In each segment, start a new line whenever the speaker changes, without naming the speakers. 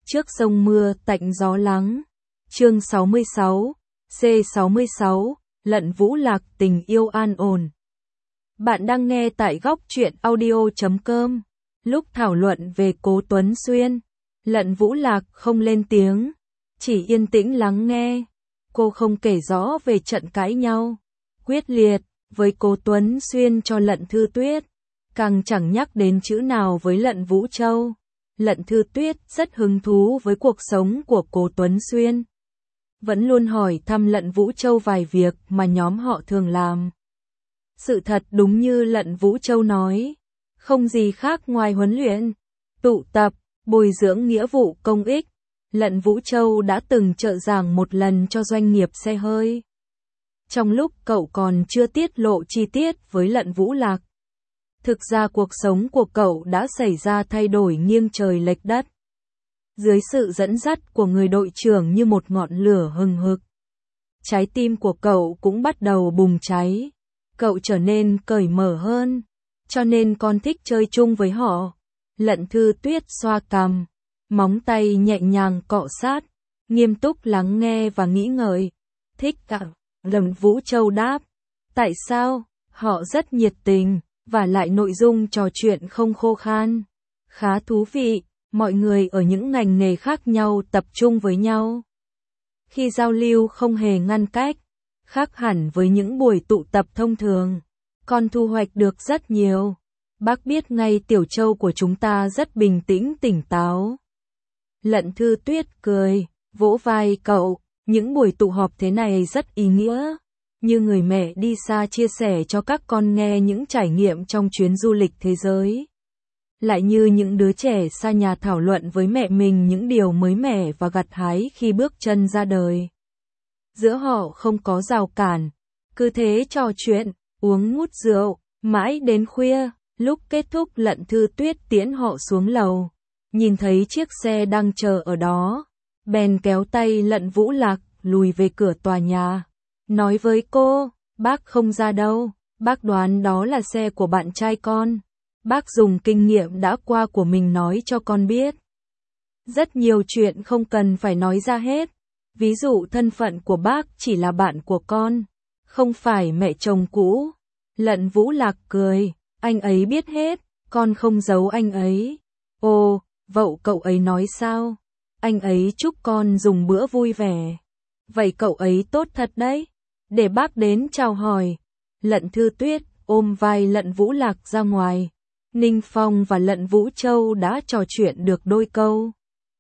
Trước sông mưa tạnh gió lắng. Chương 66, C66, Lận Vũ Lạc tình yêu an ổn. Bạn đang nghe tại góc truyện audio.com. Lúc thảo luận về Cố Tuấn Xuyên, Lận Vũ Lạc không lên tiếng, chỉ yên tĩnh lắng nghe. Cô không kể rõ về trận cãi nhau quyết liệt với Cố Tuấn Xuyên cho Lận Thư Tuyết, càng chẳng nhắc đến chữ nào với Lận Vũ Châu. Lận Thư Tuyết rất hứng thú với cuộc sống của Cố Tuấn Xuyên, vẫn luôn hỏi thăm Lận Vũ Châu vài việc mà nhóm họ thường làm. Sự thật đúng như Lận Vũ Châu nói, không gì khác ngoài huấn luyện, tụ tập, bồi dưỡng nghĩa vụ công ích. Lận Vũ Châu đã từng trợ giảng một lần cho doanh nghiệp xe hơi, trong lúc cậu còn chưa tiết lộ chi tiết với Lận Vũ Lạc. Thực ra cuộc sống của cậu đã xảy ra thay đổi nghiêng trời lệch đất. Dưới sự dẫn dắt của người đội trưởng như một ngọn lửa hừng hực, trái tim của cậu cũng bắt đầu bùng cháy. Cậu trở nên cởi mở hơn, cho nên con thích chơi chung với họ. Lận Thư Tuyết xoa cằm, móng tay nhẹ nhàng cọ sát, nghiêm túc lắng nghe và nghĩ ngợi. Thích cả. Lận Vũ Châu đáp. Tại sao? Họ rất nhiệt tình, và lại nội dung trò chuyện không khô khan. Khá thú vị, mọi người ở những ngành nghề khác nhau tập trung với nhau. Khi giao lưu không hề ngăn cách, khác hẳn với những buổi tụ tập thông thường. Con thu hoạch được rất nhiều. Bác biết ngay Tiểu Châu của chúng ta rất bình tĩnh tỉnh táo. Lận Thư Tuyết cười, vỗ vai cậu. Những buổi tụ họp thế này rất ý nghĩa. Như người mẹ đi xa chia sẻ cho các con nghe những trải nghiệm trong chuyến du lịch thế giới. Lại như những đứa trẻ xa nhà thảo luận với mẹ mình những điều mới mẻ và gặt hái khi bước chân ra đời. Giữa họ không có rào cản, cứ thế trò chuyện, uống ngút rượu, mãi đến khuya. Lúc kết thúc Lận Thư Tuyết tiễn họ xuống lầu, nhìn thấy chiếc xe đang chờ ở đó, bèn kéo tay Lận Vũ Lạc lùi về cửa tòa nhà, nói với cô, bác không ra đâu, bác đoán đó là xe của bạn trai con. Bác dùng kinh nghiệm đã qua của mình nói cho con biết. Rất nhiều chuyện không cần phải nói ra hết. Ví dụ thân phận của bác chỉ là bạn của con, không phải mẹ chồng cũ. Lận Vũ Lạc cười, anh ấy biết hết, con không giấu anh ấy. Ồ, vậy cậu ấy nói sao? Anh ấy chúc con dùng bữa vui vẻ. Vậy cậu ấy tốt thật đấy. Để bác đến chào hỏi. Lận Thư Tuyết ôm vai Lận Vũ Lạc ra ngoài. Ninh Phong và Lận Vũ Châu đã trò chuyện được đôi câu.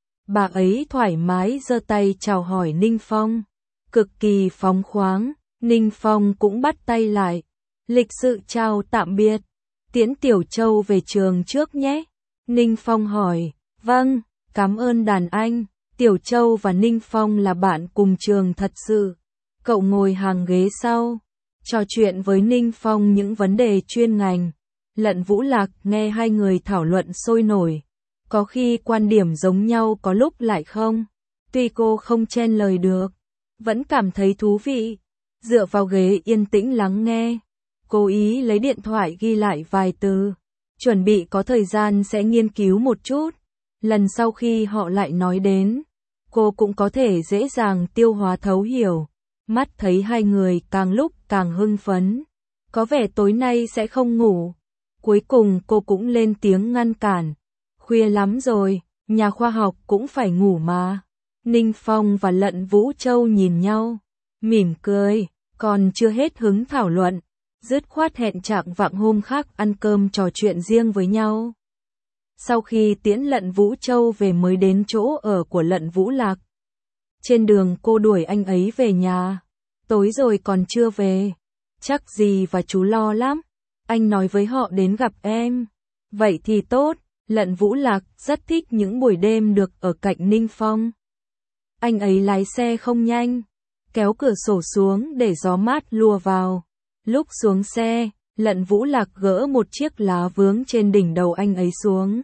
Bà ấy thoải mái giơ tay chào hỏi Ninh Phong, cực kỳ phóng khoáng. Ninh Phong cũng bắt tay lại, lịch sự chào tạm biệt. Tiễn Tiểu Châu về trường trước nhé. Ninh Phong hỏi, vâng, cảm ơn đàn anh. Tiểu Châu và Ninh Phong là bạn cùng trường thật sự. Cậu ngồi hàng ghế sau, trò chuyện với Ninh Phong những vấn đề chuyên ngành. Lận Vũ Lạc nghe hai người thảo luận sôi nổi. Có khi quan điểm giống nhau, có lúc lại không. Tuy cô không chen lời được, vẫn cảm thấy thú vị. Dựa vào ghế yên tĩnh lắng nghe, cố ý lấy điện thoại ghi lại vài từ, chuẩn bị có thời gian sẽ nghiên cứu một chút. Lần sau khi họ lại nói đến, cô cũng có thể dễ dàng tiêu hóa thấu hiểu. Mắt thấy hai người càng lúc càng hưng phấn, có vẻ tối nay sẽ không ngủ. Cuối cùng cô cũng lên tiếng ngăn cản. Khuya lắm rồi, nhà khoa học cũng phải ngủ mà. Ninh Phong và Lận Vũ Châu nhìn nhau, mỉm cười, còn chưa hết hứng thảo luận. Dứt khoát hẹn chạng vạng hôm khác ăn cơm trò chuyện riêng với nhau. Sau khi tiễn Lận Vũ Châu về mới đến chỗ ở của Lận Vũ Lạc. Trên đường cô đuổi anh ấy về nhà. Tối rồi còn chưa về. Chắc dì và chú lo lắm. Anh nói với họ đến gặp em. Vậy thì tốt. Lận Vũ Lạc rất thích những buổi đêm được ở cạnh Ninh Phong. Anh ấy lái xe không nhanh, kéo cửa sổ xuống để gió mát lùa vào. Lúc xuống xe, Lận Vũ Lạc gỡ một chiếc lá vướng trên đỉnh đầu anh ấy xuống.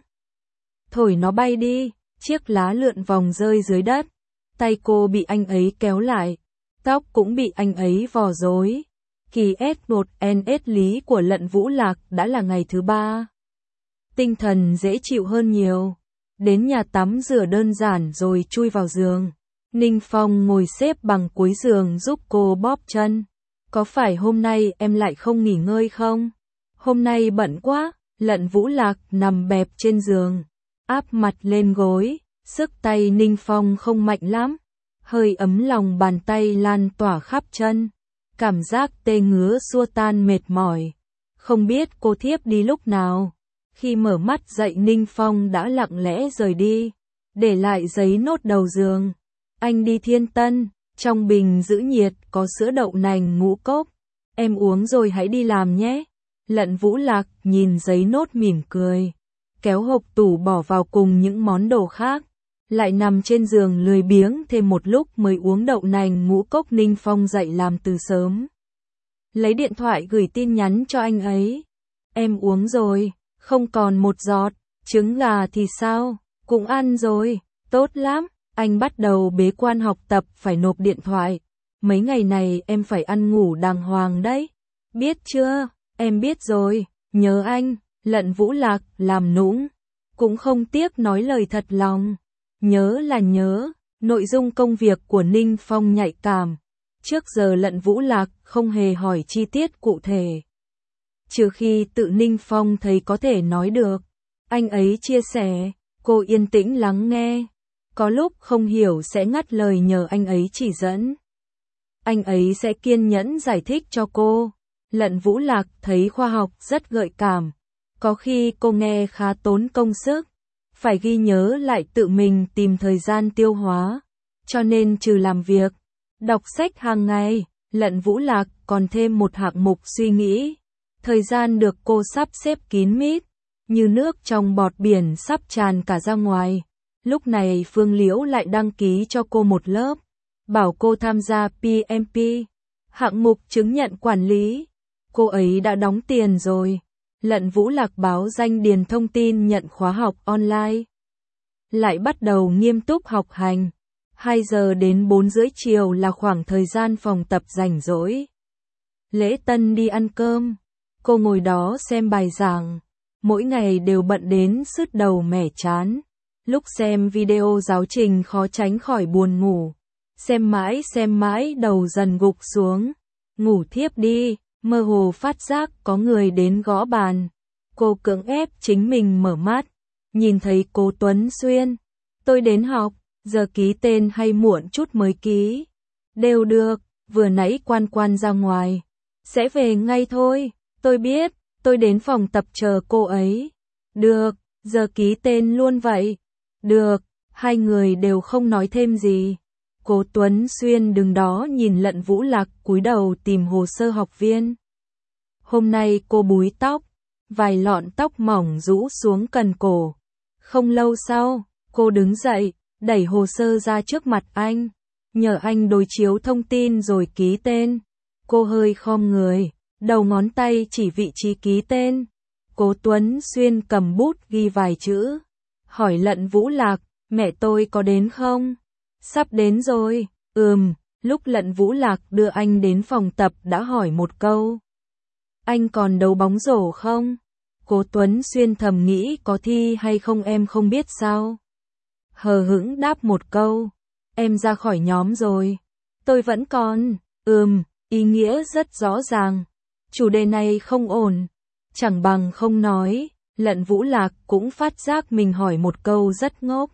Thổi nó bay đi, chiếc lá lượn vòng rơi dưới đất. Tay cô bị anh ấy kéo lại, tóc cũng bị anh ấy vò rối. Kỳ S1NS lý của Lận Vũ Lạc đã là ngày thứ 3. Tinh thần dễ chịu hơn nhiều. đến nhà tắm rửa đơn giản rồi chui vào giường. Ninh Phong ngồi xếp bằng cuối giường giúp cô bóp chân. Có phải hôm nay em lại không nghỉ ngơi không? Hôm nay bận quá. Lận Vũ Lạc nằm bẹp trên giường, áp mặt lên gối, sức tay Ninh Phong không mạnh lắm, hơi ấm lòng bàn tay lan tỏa khắp chân, cảm giác tê ngứa xua tan mệt mỏi. Không biết cô thiếp đi lúc nào, khi mở mắt dậy Ninh Phong đã lặng lẽ rời đi, để lại giấy nốt đầu giường. Anh đi Thiên Tân, trong bình giữ nhiệt có sữa đậu nành ngũ cốc, em uống rồi hãy đi làm nhé. Lận Vũ Lạc nhìn giấy nốt mỉm cười, kéo hộp tủ bỏ vào cùng những món đồ khác, lại nằm trên giường lười biếng thêm một lúc mới uống đậu nành ngũ cốc. Ninh Phong dậy làm từ sớm, lấy điện thoại gửi tin nhắn cho anh ấy. Em uống rồi, không còn một giọt. Trứng gà thì sao, cũng ăn rồi, tốt lắm. Anh bắt đầu bế quan học tập phải nộp điện thoại. Mấy ngày này em phải ăn ngủ đàng hoàng đấy. Biết chưa? Em biết rồi, nhớ anh. Lận Vũ Lạc làm nũng, cũng không tiếc nói lời thật lòng. Nhớ là nhớ. Nội dung công việc của Ninh Phong nhạy cảm. Trước giờ Lận Vũ Lạc không hề hỏi chi tiết cụ thể, trừ khi tự Ninh Phong thấy có thể nói được, anh ấy chia sẻ. Cô yên tĩnh lắng nghe, có lúc không hiểu sẽ ngắt lời nhờ anh ấy chỉ dẫn. Anh ấy sẽ kiên nhẫn giải thích cho cô. Lận Vũ Lạc thấy khoa học rất gợi cảm, có khi cô nghe khá tốn công sức, phải ghi nhớ lại tự mình tìm thời gian tiêu hóa, cho nên trừ làm việc, đọc sách hàng ngày, Lận Vũ Lạc còn thêm một hạng mục suy nghĩ. Thời gian được cô sắp xếp kín mít, như nước trong bọt biển sắp tràn cả ra ngoài. Lúc này Phương Liễu lại đăng ký cho cô một lớp, bảo cô tham gia PMP, hạng mục chứng nhận quản lý. Cô ấy đã đóng tiền rồi. Lận Vũ Lạc báo danh điền thông tin nhận khóa học online, lại bắt đầu nghiêm túc học hành. 2 giờ đến 4 rưỡi chiều là khoảng thời gian phòng tập rảnh rỗi. Lễ Tân đi ăn cơm, cô ngồi đó xem bài giảng, mỗi ngày đều bận đến sứt đầu mẻ chán. Lúc xem video giáo trình khó tránh khỏi buồn ngủ, xem mãi đầu dần gục xuống, ngủ thiếp đi, mơ hồ phát giác có người đến gõ bàn. Cô cưỡng ép chính mình mở mắt, nhìn thấy Cố Tuấn Xuyên. Tôi đến học, giờ ký tên hay muộn chút mới ký? Đều được, vừa nãy Quan ra ngoài, sẽ về ngay thôi. Tôi biết, tôi đến phòng tập chờ cô ấy. Được, giờ ký tên luôn vậy. Được, hai người đều không nói thêm gì. Cố Tuấn Xuyên đứng đó nhìn Lận Vũ Lạc cúi đầu tìm hồ sơ học viên. Hôm nay cô búi tóc, vài lọn tóc mỏng rũ xuống cần cổ. Không lâu sau, cô đứng dậy, đẩy hồ sơ ra trước mặt anh, nhờ anh đối chiếu thông tin rồi ký tên. Cô hơi khom người, đầu ngón tay chỉ vị trí ký tên. Cố Tuấn Xuyên cầm bút ghi vài chữ, hỏi Lận Vũ Lạc, mẹ tôi có đến không? Sắp đến rồi. Lúc Lận Vũ Lạc đưa anh đến phòng tập đã hỏi một câu. Anh còn đấu bóng rổ không? Cố Tuấn Xuyên thầm nghĩ có thi hay không em không biết sao? Hờ hững đáp một câu. Em ra khỏi nhóm rồi. Tôi vẫn còn. Ý nghĩa rất rõ ràng. Chủ đề này không ổn. Chẳng bằng không nói. Lận Vũ Lạc cũng phát giác mình hỏi một câu rất ngốc.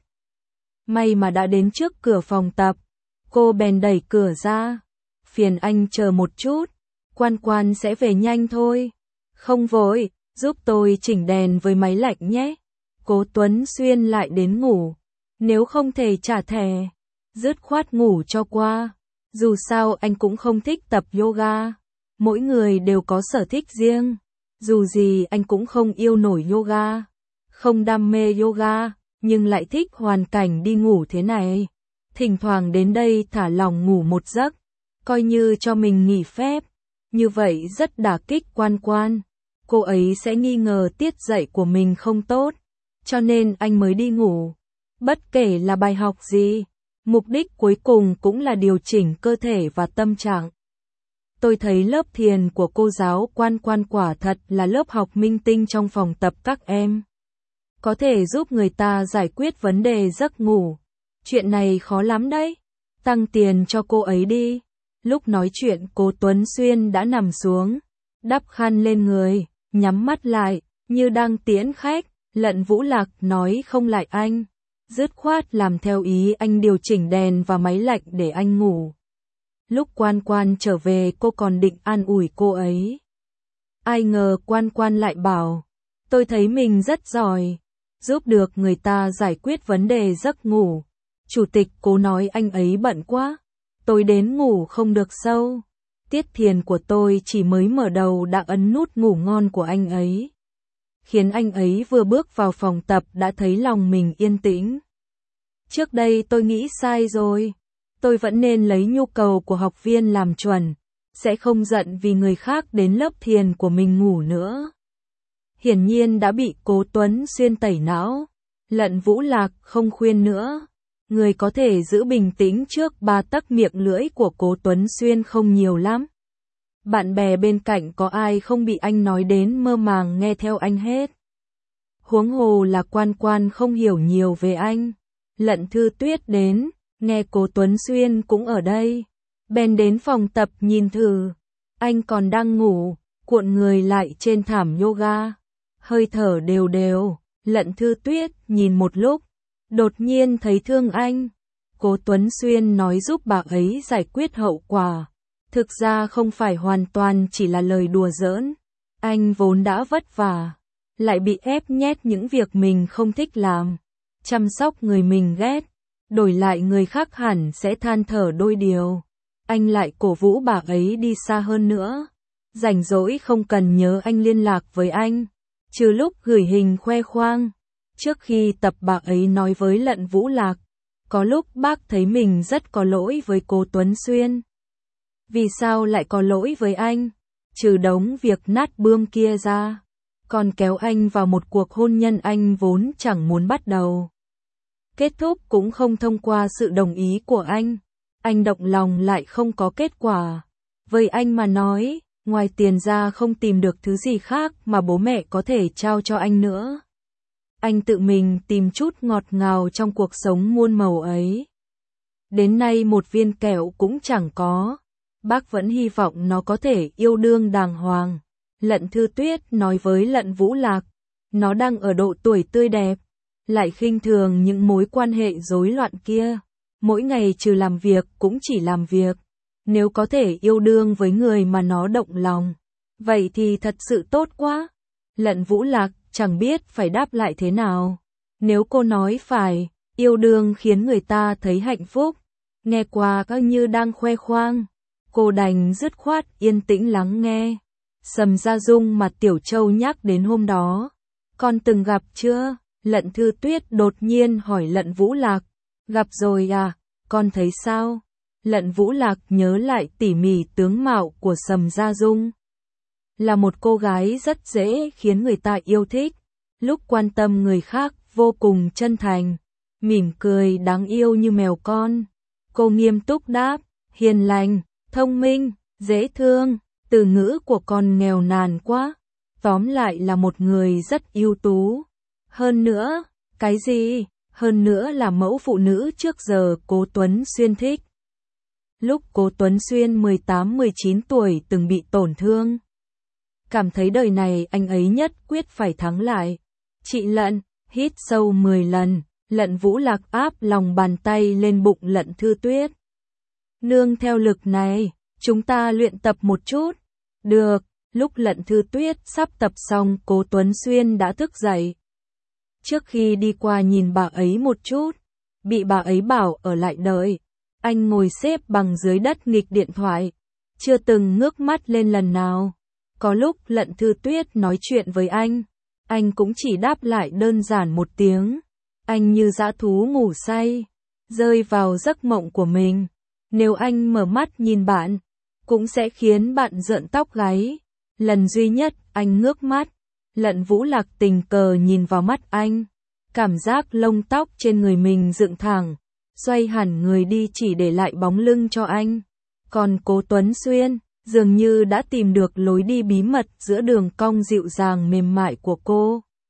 May mà đã đến trước cửa phòng tập. Cô bèn đẩy cửa ra. Phiền anh chờ một chút. Quan sẽ về nhanh thôi. Không vội, giúp tôi chỉnh đèn với máy lạnh nhé. Cố Tuấn Xuyên lại đến ngủ. Nếu không thể trả thẻ, dứt khoát ngủ cho qua. Dù sao anh cũng không thích tập yoga. Mỗi người đều có sở thích riêng. Dù gì anh cũng không yêu nổi yoga, không đam mê yoga, nhưng lại thích hoàn cảnh đi ngủ thế này. Thỉnh thoảng đến đây thả lỏng ngủ một giấc, coi như cho mình nghỉ phép. Như vậy rất đả kích Quan. Cô ấy sẽ nghi ngờ tiết dạy của mình không tốt, cho nên anh mới đi ngủ. Bất kể là bài học gì, mục đích cuối cùng cũng là điều chỉnh cơ thể và tâm trạng. Tôi thấy lớp thiền của cô giáo Quan quả thật là lớp học minh tinh trong phòng tập các em. có thể giúp người ta giải quyết vấn đề giấc ngủ. Chuyện này khó lắm đấy. Tăng tiền cho cô ấy đi. Lúc nói chuyện Cố Tuấn Xuyên đã nằm xuống, đắp khăn lên người, nhắm mắt lại, như đang tiễn khách. Lận Vũ Lạc nói không lại anh, dứt khoát làm theo ý anh, điều chỉnh đèn và máy lạnh để anh ngủ. Lúc Quan Quan trở về cô còn định an ủi cô ấy. Ai ngờ Quan Quan lại bảo, tôi thấy mình rất giỏi, giúp được người ta giải quyết vấn đề giấc ngủ. Chủ tịch Cố nói anh ấy bận quá, tôi đến ngủ không được sâu. Tiết Thiền của tôi chỉ mới mở đầu đã ấn nút ngủ ngon của anh ấy, khiến anh ấy vừa bước vào phòng tập đã thấy lòng mình yên tĩnh. Trước đây tôi nghĩ sai rồi, tôi vẫn nên lấy nhu cầu của học viên làm chuẩn, sẽ không giận vì người khác đến lớp thiền của mình ngủ nữa. Hiển nhiên đã bị Cố Tuấn Xuyên tẩy não. Lận Vũ Lạc không khuyên nữa. Người có thể giữ bình tĩnh trước 3 tấc miệng lưỡi của Cố Tuấn Xuyên không nhiều lắm. Bạn bè bên cạnh có ai không bị anh nói đến mơ màng nghe theo anh hết. Huống hồ là Quan Quan không hiểu nhiều về anh. Lận Thư Tuyết đến, nghe Cố Tuấn Xuyên cũng ở đây, bèn đến phòng tập nhìn thử. Anh còn đang ngủ, cuộn người lại trên thảm yoga, hơi thở đều đều. Lận Thư Tuyết nhìn một lúc, đột nhiên thấy thương anh. Cố Tuấn Xuyên nói giúp bà ấy giải quyết hậu quả. Thực ra không phải hoàn toàn chỉ là lời đùa giỡn. Anh vốn đã vất vả, lại bị ép nhét những việc mình không thích làm, chăm sóc người mình ghét, đổi lại người khác hẳn sẽ than thở đôi điều. Anh lại cổ vũ bà ấy đi xa hơn nữa. Rảnh rỗi không cần nhớ anh liên lạc với anh, trừ lúc gửi hình khoe khoang. Trước khi tập bà ấy nói với Lận Vũ Lạc, có lúc bác thấy mình rất có lỗi với Cố Tuấn Xuyên. Vì sao lại có lỗi với anh? Trừ đống việc nát bươm kia ra, còn kéo anh vào một cuộc hôn nhân anh vốn chẳng muốn bắt đầu. Kết thúc cũng không thông qua sự đồng ý của anh. Anh động lòng lại không có kết quả. Với anh mà nói, ngoài tiền ra không tìm được thứ gì khác mà bố mẹ có thể trao cho anh nữa. Anh tự mình tìm chút ngọt ngào trong cuộc sống muôn màu ấy. Đến nay một viên kẹo cũng chẳng có. Bác vẫn hy vọng nó có thể yêu đương đàng hoàng. Lận Thư Tuyết nói với Lận Vũ Lạc, nó đang ở độ tuổi tươi đẹp, lại khinh thường những mối quan hệ rối loạn kia. Mỗi ngày trừ làm việc cũng chỉ làm việc. Nếu có thể yêu đương với người mà nó động lòng, vậy thì thật sự tốt quá. Lận Vũ Lạc chẳng biết phải đáp lại thế nào. Nếu cô nói phải, yêu đương khiến người ta thấy hạnh phúc, nghe qua cứ như đang khoe khoang. Cô đành dứt khoát yên tĩnh lắng nghe. Sầm Gia Dung mà Tiểu Châu nhắc đến hôm đó, con từng gặp chưa? Lận Thư Tuyết đột nhiên hỏi Lận Vũ Lạc. Gặp rồi à, con thấy sao? Lận Vũ Lạc nhớ lại tỉ mỉ tướng mạo của Sầm Gia Dung. Là một cô gái rất dễ khiến người ta yêu thích, lúc quan tâm người khác vô cùng chân thành, mỉm cười đáng yêu như mèo con. Cô nghiêm túc đáp, hiền lành, thông minh, dễ thương, từ ngữ của con nghèo nàn quá. Tóm lại là một người rất ưu tú. Hơn nữa, cái gì? Hơn nữa là mẫu phụ nữ trước giờ Cố Tuấn Xuyên thích. Lúc Cố Tuấn Xuyên 18-19 tuổi từng bị tổn thương, cảm thấy đời này anh ấy nhất quyết phải thắng lại. Chị Lận, hít sâu 10 lần, Lận Vũ Lạc áp lòng bàn tay lên bụng Lận Thư Tuyết. Nương theo lực này, chúng ta luyện tập một chút. Được, lúc Lận Thư Tuyết sắp tập xong Cố Tuấn Xuyên đã thức dậy. Trước khi đi qua nhìn bà ấy một chút, bị bà ấy bảo ở lại đợi. Anh ngồi xếp bằng dưới đất nghịch điện thoại, chưa từng ngước mắt lên lần nào. Có lúc Lận Thư Tuyết nói chuyện với anh cũng chỉ đáp lại đơn giản một tiếng. Anh như dã thú ngủ say, rơi vào giấc mộng của mình. Nếu anh mở mắt nhìn bạn, cũng sẽ khiến bạn rợn tóc gáy. Lần duy nhất anh ngước mắt, Lận Vũ Lạc tình cờ nhìn vào mắt anh, cảm giác lông tóc trên người mình dựng thẳng, xoay hẳn người đi chỉ để lại bóng lưng cho anh. Còn Cố Tuấn Xuyên dường như đã tìm được lối đi bí mật giữa đường cong dịu dàng mềm mại của cô.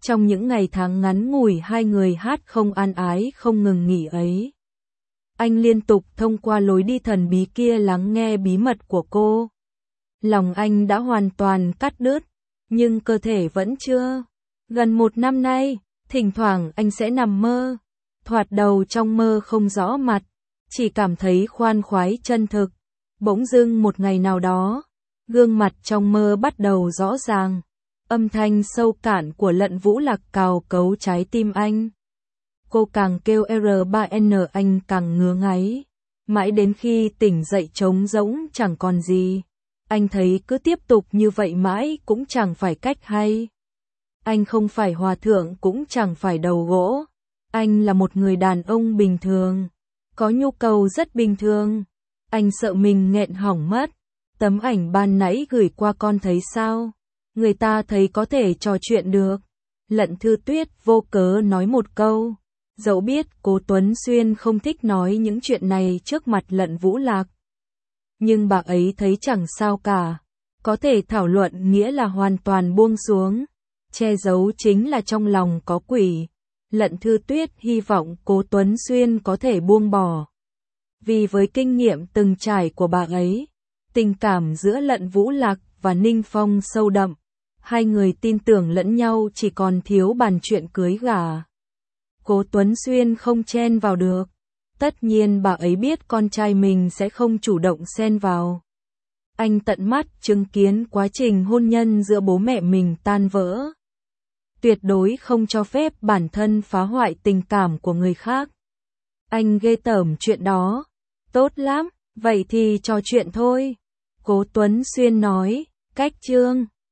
Trong những ngày tháng ngắn ngủi hai người hát không an ái không ngừng nghỉ ấy, anh liên tục thông qua lối đi thần bí kia lắng nghe bí mật của cô. Lòng anh đã hoàn toàn cắt đứt, nhưng cơ thể vẫn chưa. Gần 1 năm nay, thỉnh thoảng anh sẽ nằm mơ, thoạt đầu trong mơ không rõ mặt, chỉ cảm thấy khoan khoái chân thực. Bỗng dưng một ngày nào đó, gương mặt trong mơ bắt đầu rõ ràng. Âm thanh sâu cạn của Lận Vũ Lạc cào cấu trái tim anh. Cô càng kêu R3N anh càng ngứa ngáy. Mãi đến khi tỉnh dậy trống rỗng chẳng còn gì. Anh thấy cứ tiếp tục như vậy mãi cũng chẳng phải cách hay. Anh không phải hòa thượng cũng chẳng phải đầu gỗ. Anh là một người đàn ông bình thường. Có nhu cầu rất bình thường. Anh sợ mình nghẹn hỏng mất. Tấm ảnh ban nãy gửi qua con thấy sao? Người ta thấy có thể trò chuyện được. Lận Thư Tuyết vô cớ nói một câu. Dẫu biết Cố Tuấn Xuyên không thích nói những chuyện này trước mặt Lận Vũ Lạc. Nhưng bà ấy thấy chẳng sao cả. Có thể thảo luận nghĩa là hoàn toàn buông xuống. Che giấu chính là trong lòng có quỷ. Lận Thư Tuyết hy vọng Cố Tuấn Xuyên có thể buông bỏ. Vì với kinh nghiệm từng trải của bà ấy, tình cảm giữa Lận Vũ Lạc và Ninh Phong sâu đậm. Hai người tin tưởng lẫn nhau chỉ còn thiếu bàn chuyện cưới gả. Cố Tuấn Xuyên không chen vào được. Tất nhiên bà ấy biết con trai mình sẽ không chủ động xen vào. Anh tận mắt chứng kiến quá trình hôn nhân giữa bố mẹ mình tan vỡ. Tuyệt đối không cho phép bản thân phá hoại tình cảm của người khác. Anh ghê tởm chuyện đó. Tốt lắm, vậy thì trò chuyện thôi. Cố Tuấn Xuyên nói, cách chương.